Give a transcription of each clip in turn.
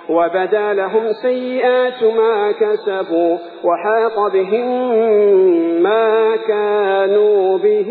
وبدا لهم سيئات ما كسبوا وحاق بهم ما كانوا به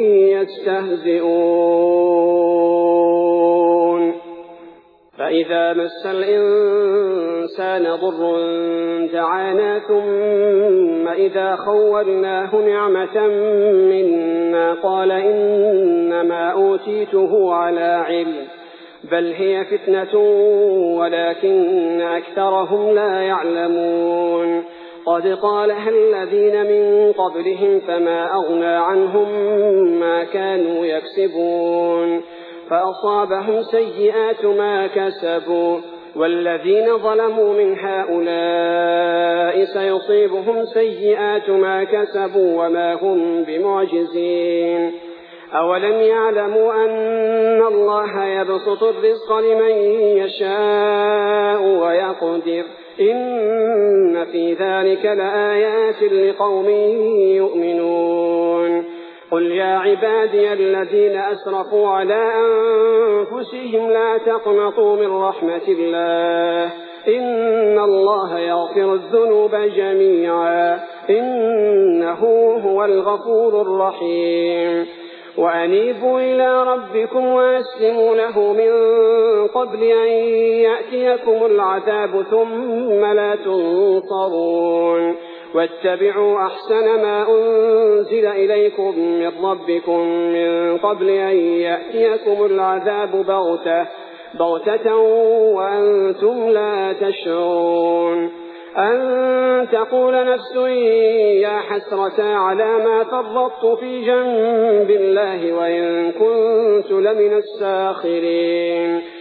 يستهزئون. فإذا مس الإنسان ضر دعانا ثم إذا خولناه نعمة منا قال إنما أوتيته على علم بل هي فتنة ولكن أكثرهم لا يعلمون. قد قالها الذين من قبلهم فما أغنى عنهم ما كانوا يكسبون فأصابهم سيئات ما كسبوا والذين ظلموا من هؤلاء سيصيبهم سيئات ما كسبوا وما هم بمعجزين. أولم يعلموا أن الله يبسط الرزق لمن يشاء ويقدر إن في ذلك لآيات لقوم يؤمنون. قل يا عبادي الذين أسرفوا على أنفسهم لا تقنطوا من رحمة الله إن الله يغفر الذنوب جميعا إنه هو الغفور الرحيم. وأنيبوا إلى ربكم وأسلموا له من قبل أن يأتيكم العذاب ثم لا تنصرون. واتبعوا أحسن ما أنزل إليكم من ربكم من قبل أن يأتيكم العذاب بغتة وأنتم لا تشعرون. أن تقول نفس يا حسرة على ما فرطت في جنب الله وإن كنت لمن الساخرين.